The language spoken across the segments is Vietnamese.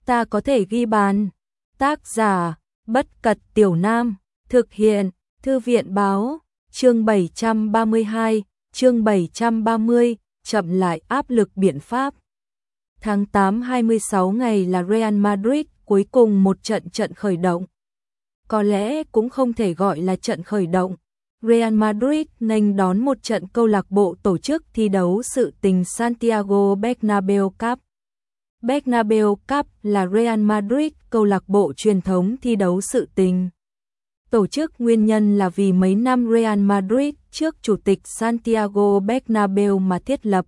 ta có thể ghi bàn. Tác giả, Bất Cật Tiểu Nam, thực hiện, Thư viện Báo, chương 732, chương 730, chậm lại áp lực biện pháp. Tháng 8 26 ngày là Real Madrid cuối cùng một trận khởi động. Có lẽ cũng không thể gọi là trận khởi động. Real Madrid nghênh đón một trận câu lạc bộ tổ chức thi đấu sự tình Santiago Bernabéu Cup. Bernabéu Cup là Real Madrid câu lạc bộ truyền thống thi đấu sự tình. Tổ chức nguyên nhân là vì mấy năm Real Madrid trước chủ tịch Santiago Bernabéu mà thiết lập.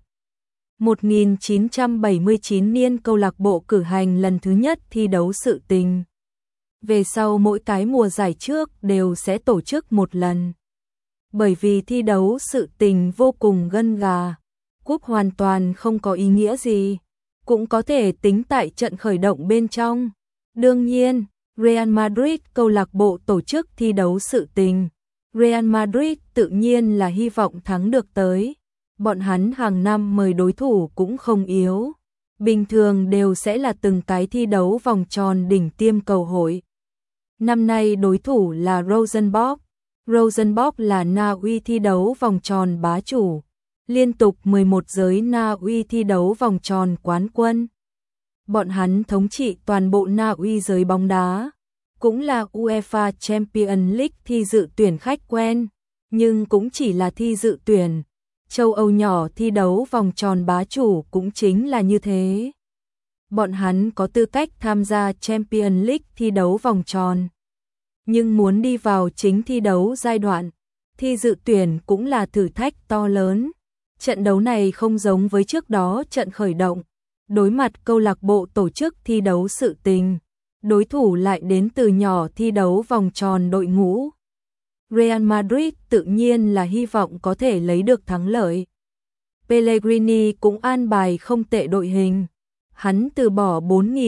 1979 niên câu lạc bộ cử hành lần thứ nhất thi đấu sự tình. Về sau mỗi cái mùa giải trước đều sẽ tổ chức một lần. Bởi vì thi đấu sự tình vô cùng gân gà, cúp hoàn toàn không có ý nghĩa gì, cũng có thể tính tại trận khởi động bên trong. Đương nhiên, Real Madrid câu lạc bộ tổ chức thi đấu sự tình. Real Madrid tự nhiên là hy vọng thắng được tới. Bọn hắn hàng năm mời đối thủ cũng không yếu. Bình thường đều sẽ là từng cái thi đấu vòng tròn đỉnh tiêm cầu hội. Năm nay đối thủ là Rosenborg. Rosenborg là Na Uy thi đấu vòng tròn bá chủ. Liên tục 11 giới Na Uy thi đấu vòng tròn quán quân. Bọn hắn thống trị toàn bộ Na Uy giới bóng đá. Cũng là UEFA Champions League thi dự tuyển khách quen. Nhưng cũng chỉ là thi dự tuyển. Châu Âu nhỏ thi đấu vòng tròn bá chủ cũng chính là như thế. Bọn hắn có tư cách tham gia Champions League thi đấu vòng tròn. Nhưng muốn đi vào chính thi đấu giai đoạn, thi dự tuyển cũng là thử thách to lớn. Trận đấu này không giống với trước đó trận khởi động. Đối mặt câu lạc bộ tổ chức thi đấu sự tình. Đối thủ lại đến từ nhỏ thi đấu vòng tròn đội ngũ. Real Madrid tự nhiên là hy vọng có thể lấy được thắng lợi. Pellegrini cũng an bài không tệ đội hình. Hắn từ bỏ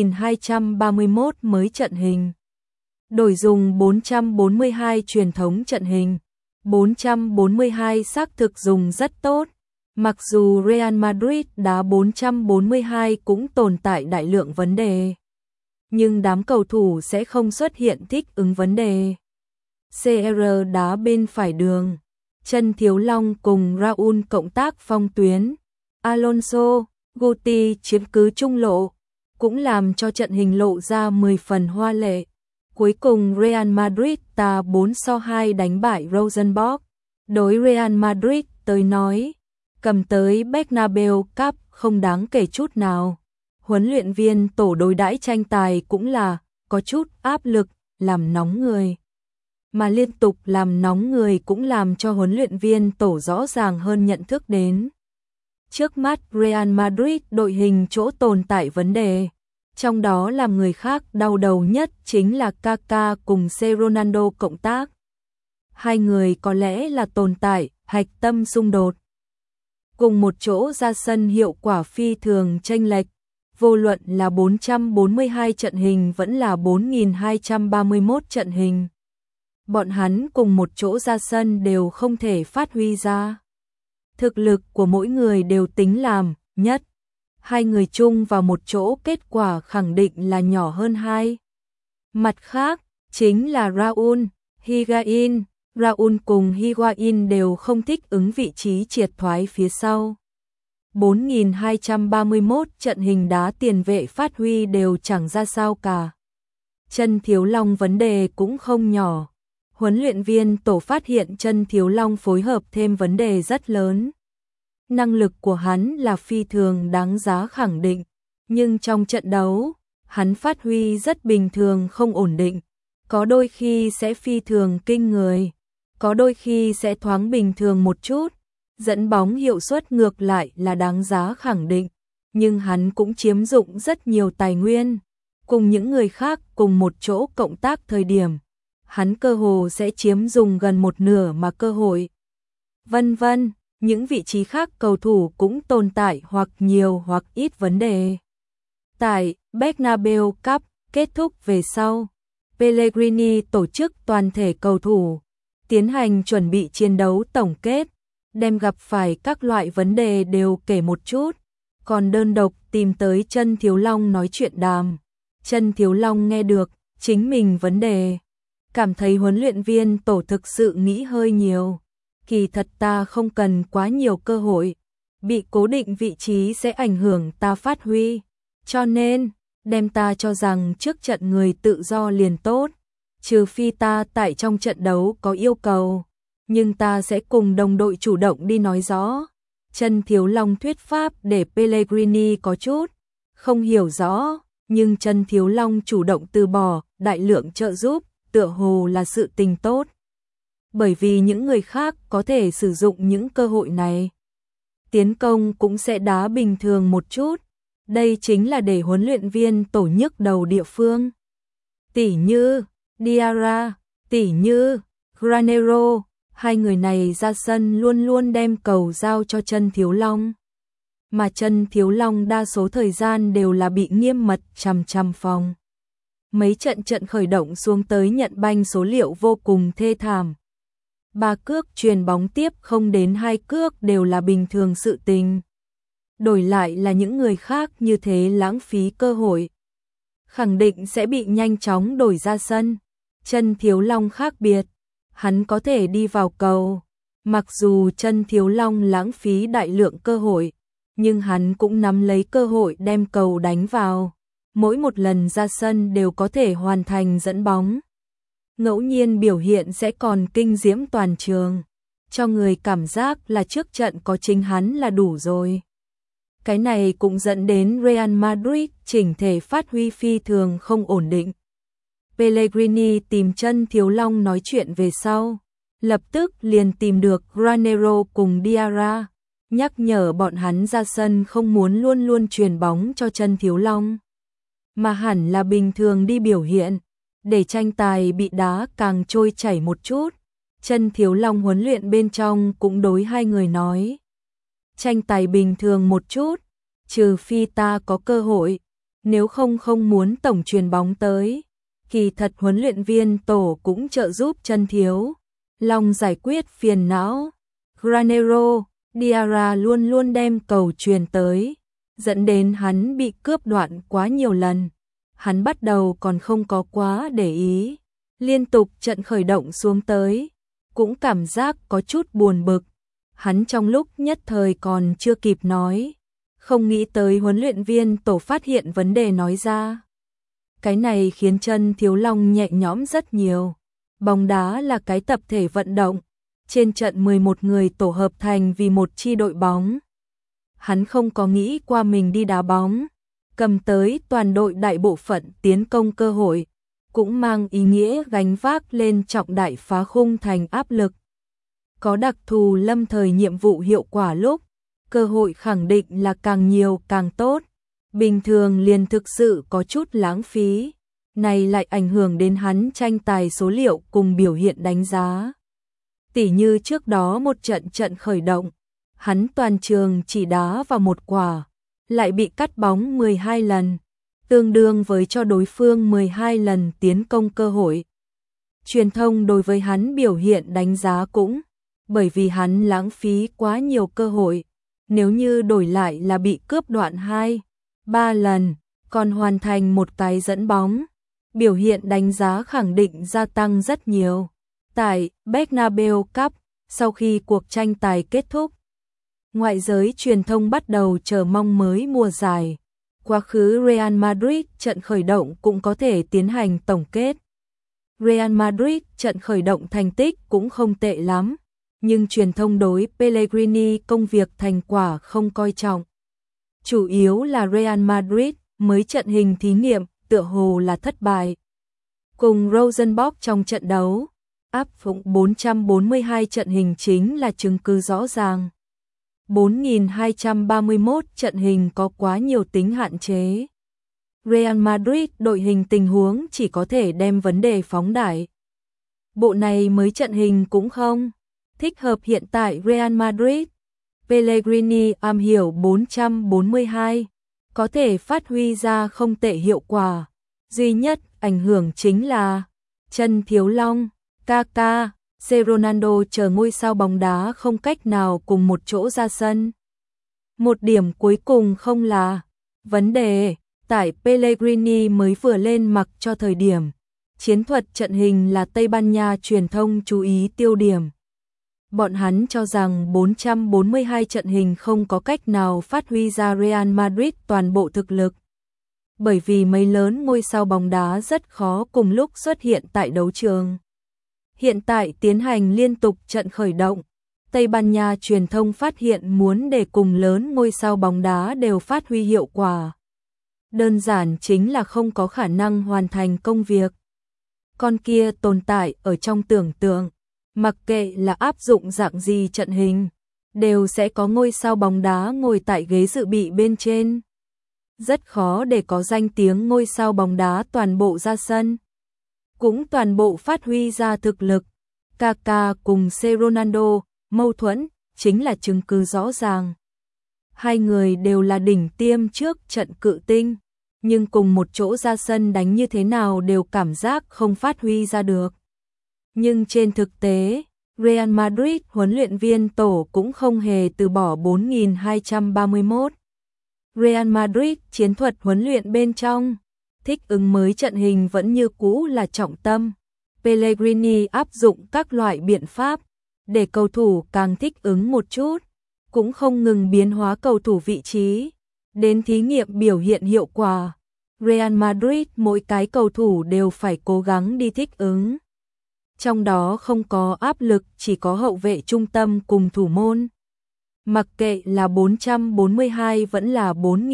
4.231 mới trận hình. Đổi dùng 442 truyền thống trận hình. 442 xác thực dùng rất tốt. Mặc dù Real Madrid đá 442 cũng tồn tại đại lượng vấn đề. Nhưng đám cầu thủ sẽ không xuất hiện thích ứng vấn đề. CR đá bên phải đường. Chân Thiếu Long cùng Raúl cộng tác phong tuyến. Alonso, Guti chiếm cứ trung lộ. Cũng làm cho trận hình lộ ra 10 phần hoa lệ. Cuối cùng Real Madrid ta 4-2 đánh bại Rosenborg. Đối Real Madrid tới nói, cầm tới Bernabéu Cup không đáng kể chút nào. Huấn luyện viên tổ đối đãi tranh tài cũng là có chút áp lực, làm nóng người. Mà liên tục làm nóng người cũng làm cho huấn luyện viên tổ rõ ràng hơn nhận thức đến. Trước mắt Real Madrid đội hình chỗ tồn tại vấn đề. Trong đó làm người khác đau đầu nhất chính là Kaká cùng C. Ronaldo cộng tác. Hai người có lẽ là tồn tại, hạch tâm xung đột. Cùng một chỗ ra sân hiệu quả phi thường chênh lệch. Vô luận là 442 trận hình vẫn là 4.231 trận hình. Bọn hắn cùng một chỗ ra sân đều không thể phát huy ra. Thực lực của mỗi người đều tính làm nhất. Hai người chung vào một chỗ kết quả khẳng định là nhỏ hơn hai. Mặt khác, chính là Raúl, Higuaín. Raúl cùng Higuaín đều không thích ứng vị trí triệt thoái phía sau. 4.231 trận hình đá tiền vệ phát huy đều chẳng ra sao cả. Chân Thiếu Long vấn đề cũng không nhỏ. Huấn luyện viên tổ phát hiện Chân Thiếu Long phối hợp thêm vấn đề rất lớn. Năng lực của hắn là phi thường đáng giá khẳng định, nhưng trong trận đấu, hắn phát huy rất bình thường không ổn định, có đôi khi sẽ phi thường kinh người, có đôi khi sẽ thoáng bình thường một chút, dẫn bóng hiệu suất ngược lại là đáng giá khẳng định, nhưng hắn cũng chiếm dụng rất nhiều tài nguyên, cùng những người khác cùng một chỗ cộng tác thời điểm, hắn cơ hồ sẽ chiếm dùng gần một nửa mà cơ hội. Vân vân. Những vị trí khác cầu thủ cũng tồn tại hoặc nhiều hoặc ít vấn đề. Tại Bernabéu Cup kết thúc về sau, Pellegrini tổ chức toàn thể cầu thủ, tiến hành chuẩn bị chiến đấu tổng kết, đem gặp phải các loại vấn đề đều kể một chút, còn đơn độc tìm tới Chân Thiếu Long nói chuyện đàm. Chân Thiếu Long nghe được chính mình vấn đề, cảm thấy huấn luyện viên tổ thực sự nghĩ hơi nhiều. Kỳ thật ta không cần quá nhiều cơ hội, bị cố định vị trí sẽ ảnh hưởng ta phát huy, cho nên đem ta cho rằng trước trận người tự do liền tốt, trừ phi ta tại trong trận đấu có yêu cầu, nhưng ta sẽ cùng đồng đội chủ động đi nói rõ. Chân Thiếu Long thuyết pháp để Pellegrini có chút không hiểu rõ, nhưng Chân Thiếu Long chủ động từ bỏ đại lượng trợ giúp, tựa hồ là sự tình tốt. Bởi vì những người khác có thể sử dụng những cơ hội này, tiến công cũng sẽ đá bình thường một chút. Đây chính là để huấn luyện viên tổ nhức đầu địa phương. Tỷ như Diarra, tỷ như Granero, hai người này ra sân luôn luôn đem cầu giao cho Chân Thiếu Long. Mà Chân Thiếu Long đa số thời gian đều là bị nghiêm mật chằm chằm phòng. Mấy trận khởi động xuống tới nhận banh số liệu vô cùng thê thảm. 3 cước truyền bóng tiếp không đến 2 cước đều là bình thường sự tình. Đổi lại là những người khác như thế lãng phí cơ hội, khẳng định sẽ bị nhanh chóng đổi ra sân. Chân Thiếu Long khác biệt, hắn có thể đi vào cầu. Mặc dù Chân Thiếu Long lãng phí đại lượng cơ hội, nhưng hắn cũng nắm lấy cơ hội đem cầu đánh vào. Mỗi một lần ra sân đều có thể hoàn thành dẫn bóng. Ngẫu nhiên biểu hiện sẽ còn kinh diễm toàn trường, cho người cảm giác là trước trận có chính hắn là đủ rồi. Cái này cũng dẫn đến Real Madrid chỉnh thể phát huy phi thường không ổn định. Pellegrini tìm Chân Thiếu Long nói chuyện về sau, lập tức liền tìm được Granero cùng Diarra, nhắc nhở bọn hắn ra sân không muốn luôn luôn truyền bóng cho Chân Thiếu Long, mà hẳn là bình thường đi biểu hiện, để tranh tài bị đá càng trôi chảy một chút. Chân Thiếu Long huấn luyện bên trong cũng đối hai người nói, tranh tài bình thường một chút, trừ phi ta có cơ hội, nếu không không muốn tổng truyền bóng tới. Kỳ thật huấn luyện viên tổ cũng trợ giúp Chân Thiếu Long giải quyết phiền não. Granero, Diarra luôn luôn đem cầu truyền tới, dẫn đến hắn bị cướp đoạn quá nhiều lần. Hắn bắt đầu còn không có quá để ý, liên tục trận khởi động xuống tới, cũng cảm giác có chút buồn bực. Hắn trong lúc nhất thời còn chưa kịp nói, không nghĩ tới huấn luyện viên tổ phát hiện vấn đề nói ra. Cái này khiến Chân Thiếu Long nhẹ nhõm rất nhiều. Bóng đá là cái tập thể vận động, trên trận 11 người tổ hợp thành vì một chi đội bóng. Hắn không có nghĩ qua mình đi đá bóng, cầm tới toàn đội đại bộ phận tiến công cơ hội, cũng mang ý nghĩa gánh vác lên trọng đại phá khung thành áp lực. Có đặc thù lâm thời nhiệm vụ hiệu quả lúc, cơ hội khẳng định là càng nhiều càng tốt. Bình thường liền thực sự có chút lãng phí, này lại ảnh hưởng đến hắn tranh tài số liệu cùng biểu hiện đánh giá. Tỉ như trước đó một trận khởi động, hắn toàn trường chỉ đá vào một quả, lại bị cắt bóng 12 lần, tương đương với cho đối phương 12 lần tiến công cơ hội. Truyền thông đối với hắn biểu hiện đánh giá cũng bởi vì hắn lãng phí quá nhiều cơ hội, nếu như đổi lại là bị cướp đoạn 2-3 lần, còn hoàn thành một cái dẫn bóng, biểu hiện đánh giá khẳng định gia tăng rất nhiều. Tại Bernabeu Cup, sau khi cuộc tranh tài kết thúc, ngoại giới truyền thông bắt đầu chờ mong mới mùa giải. Quá khứ Real Madrid trận khởi động cũng có thể tiến hành tổng kết. Real Madrid trận khởi động thành tích cũng không tệ lắm, nhưng truyền thông đối Pellegrini công việc thành quả không coi trọng. Chủ yếu là Real Madrid mới trận hình thí nghiệm tựa hồ là thất bại. Cùng Rosenborg trong trận đấu, áp dụng 442 trận hình chính là chứng cứ rõ ràng. 4.231 trận hình có quá nhiều tính hạn chế. Real Madrid đội hình tình huống chỉ có thể đem vấn đề phóng đại. Bộ này mới trận hình cũng không thích hợp hiện tại Real Madrid. Pellegrini am hiểu 442, có thể phát huy ra không tệ hiệu quả. Duy nhất ảnh hưởng chính là Chân Thiếu Long, Kaká, Ronaldo chờ ngôi sao bóng đá không cách nào cùng một chỗ ra sân. Một điểm cuối cùng không là vấn đề, tại Pellegrini mới vừa lên mặc cho thời điểm chiến thuật trận hình là Tây Ban Nha truyền thông chú ý tiêu điểm. Bọn hắn cho rằng 442 trận hình không có cách nào phát huy ra Real Madrid toàn bộ thực lực. Bởi vì mấy lớn ngôi sao bóng đá rất khó cùng lúc xuất hiện tại đấu trường. Hiện tại tiến hành liên tục trận khởi động, Tây Ban Nha truyền thông phát hiện muốn để cùng lớn ngôi sao bóng đá đều phát huy hiệu quả. Đơn giản chính là không có khả năng hoàn thành công việc. Con kia tồn tại ở trong tưởng tượng, mặc kệ là áp dụng dạng gì trận hình, đều sẽ có ngôi sao bóng đá ngồi tại ghế dự bị bên trên. Rất khó để có danh tiếng ngôi sao bóng đá toàn bộ ra sân, cũng toàn bộ phát huy ra thực lực. Kaká cùng C. Ronaldo, mâu thuẫn chính là chứng cứ rõ ràng. Hai người đều là đỉnh tiêm trước trận cự tinh, nhưng cùng một chỗ ra sân đánh như thế nào đều cảm giác không phát huy ra được. Nhưng trên thực tế, Real Madrid huấn luyện viên tổ cũng không hề từ bỏ 4231. Real Madrid chiến thuật huấn luyện bên trong, thích ứng mới trận hình vẫn như cũ là trọng tâm. Pellegrini áp dụng các loại biện pháp để cầu thủ càng thích ứng một chút, cũng không ngừng biến hóa cầu thủ vị trí, đến thí nghiệm biểu hiện hiệu quả. Real Madrid mỗi cái cầu thủ đều phải cố gắng đi thích ứng. Trong đó không có áp lực, chỉ có hậu vệ trung tâm cùng thủ môn. Mặc kệ là 442 vẫn là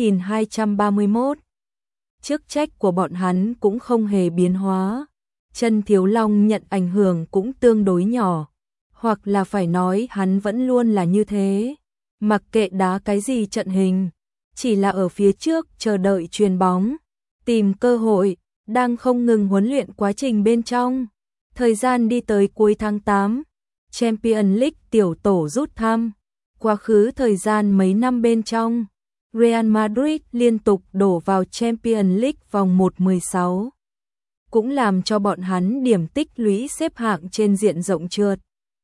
4231. Chức trách của bọn hắn cũng không hề biến hóa. Trần Thiếu Long nhận ảnh hưởng cũng tương đối nhỏ, hoặc là phải nói hắn vẫn luôn là như thế. Mặc kệ đá cái gì trận hình, chỉ là ở phía trước chờ đợi chuyền bóng, tìm cơ hội, đang không ngừng huấn luyện quá trình bên trong. Thời gian đi tới cuối tháng 8, Champions League tiểu tổ rút thăm. Quá khứ thời gian mấy năm bên trong, Real Madrid liên tục đổ vào Champions League vòng 1/16. Cũng làm cho bọn hắn điểm tích lũy xếp hạng trên diện rộng trượt.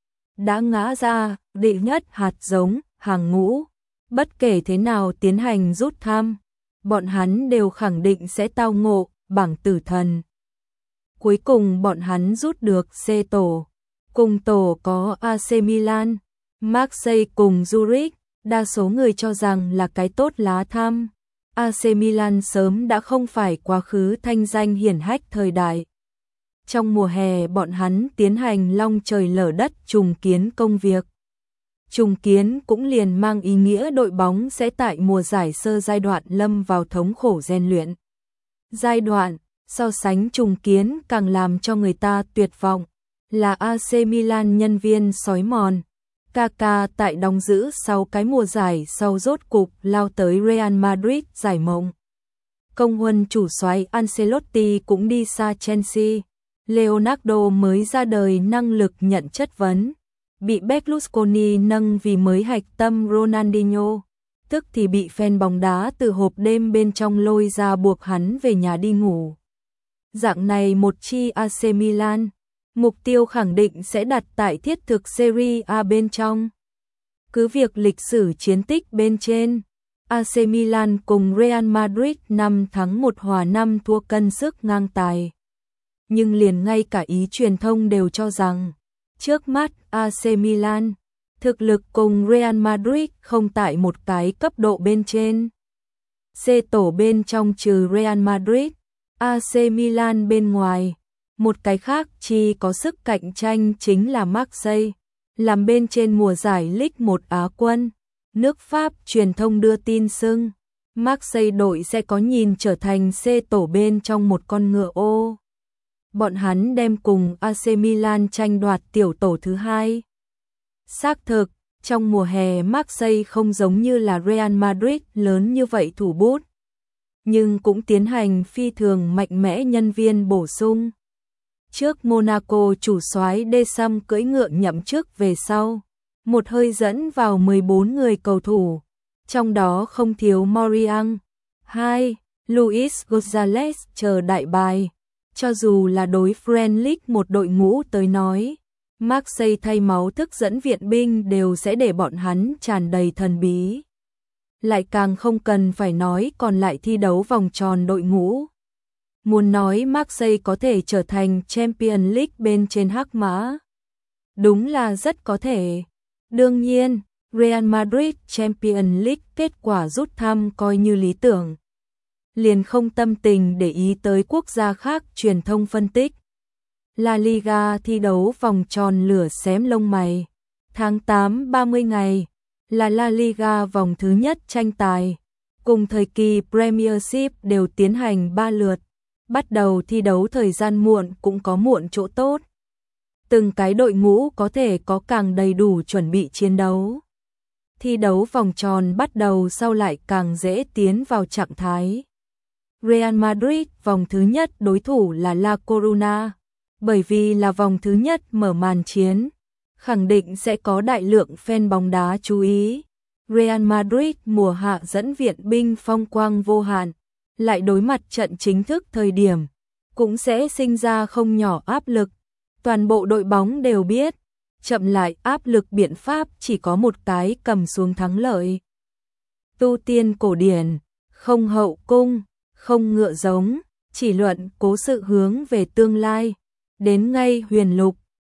Đã ngã ra, đệ nhất hạt giống, hàng ngũ. Bất kể thế nào tiến hành rút thăm, bọn hắn đều khẳng định sẽ tao ngộ bảng tử thần. Cuối cùng bọn hắn rút được C tổ. Cùng tổ có AC Milan, Marseille cùng Zurich. Đa số người cho rằng là cái tốt lá thăm. AC Milan sớm đã không phải quá khứ thanh danh hiển hách thời đại. Trong mùa hè bọn hắn tiến hành long trời lở đất trùng kiến công việc. Trùng kiến cũng liền mang ý nghĩa đội bóng sẽ tại mùa giải sơ giai đoạn lâm vào thống khổ rèn luyện. Giai đoạn so sánh trùng kiến càng làm cho người ta tuyệt vọng là AC Milan nhân viên sói mòn. Kaká tại đóng giữ sau cái mùa giải sau rốt cục lao tới Real Madrid giải mộng. Công huân chủ soái Ancelotti cũng đi xa Chelsea. Leonardo mới ra đời năng lực nhận chất vấn, bị Berlusconi nâng vì mới hạch tâm Ronaldinho, tức thì bị fan bóng đá từ hộp đêm bên trong lôi ra buộc hắn về nhà đi ngủ. Dạng này một chi AC Milan, mục tiêu khẳng định sẽ đặt tại thiết thực Serie A bên trong. Cứ việc lịch sử chiến tích bên trên, AC Milan cùng Real Madrid 5 thắng 1 hòa 5 thua cân sức ngang tài. Nhưng liền ngay cả ý truyền thông đều cho rằng, trước mắt AC Milan, thực lực cùng Real Madrid không tại một cái cấp độ bên trên. C tổ bên trong trừ Real Madrid, AC Milan bên ngoài, một cái khác chỉ có sức cạnh tranh chính là Marseille, làm bên trên mùa giải Ligue 1 Á quân. Nước Pháp truyền thông đưa tin xưng, Marseille đội sẽ có nhìn trở thành C tổ bên trong một con ngựa ô. Bọn hắn đem cùng AC Milan tranh đoạt tiểu tổ thứ hai. Xác thực, trong mùa hè Marseille không giống như là Real Madrid lớn như vậy thủ bút, nhưng cũng tiến hành phi thường mạnh mẽ nhân viên bổ sung. Trước Monaco chủ soái Deschamps cưỡi ngựa nhậm chức về sau, một hơi dẫn vào 14 người cầu thủ, trong đó không thiếu Moriang, 2, Luis Gonzalez chờ đại bài. Cho dù là đối Friend League một đội ngũ tới nói, Marseille thay máu thức dẫn viện binh đều sẽ để bọn hắn tràn đầy thần bí. lại càng không cần phải nói còn lại thi đấu vòng tròn đội ngũ. Muốn nói Marseille có thể trở thành Champions League bên trên hắc mã, đúng là rất có thể. Đương nhiên, Real Madrid Champions League kết quả rút thăm coi như lý tưởng. Liền không tâm tình để ý tới quốc gia khác. Truyền thông phân tích La Liga thi đấu vòng tròn lửa xém lông mày. Tháng 8 30 ngày là La Liga vòng thứ nhất tranh tài. Cùng thời kỳ Premiership đều tiến hành 3 lượt. Bắt đầu thi đấu thời gian muộn cũng có muộn chỗ tốt. Từng cái đội ngũ có thể có càng đầy đủ chuẩn bị chiến đấu. Thi đấu vòng tròn bắt đầu sau lại càng dễ tiến vào trạng thái. Real Madrid vòng thứ nhất đối thủ là La Coruna, bởi vì là vòng thứ nhất mở màn chiến, khẳng định sẽ có đại lượng fan bóng đá chú ý. Real Madrid mùa hạ dẫn viện binh phong quang vô hạn, lại đối mặt trận chính thức thời điểm, cũng sẽ sinh ra không nhỏ áp lực. Toàn bộ đội bóng đều biết, chậm lại áp lực biện pháp chỉ có một cái: cầm xuống thắng lợi. Tu tiên cổ điển, không hậu cung, không ngựa giống, chỉ luận cố sự hướng về tương lai. Đến ngay huyền lục,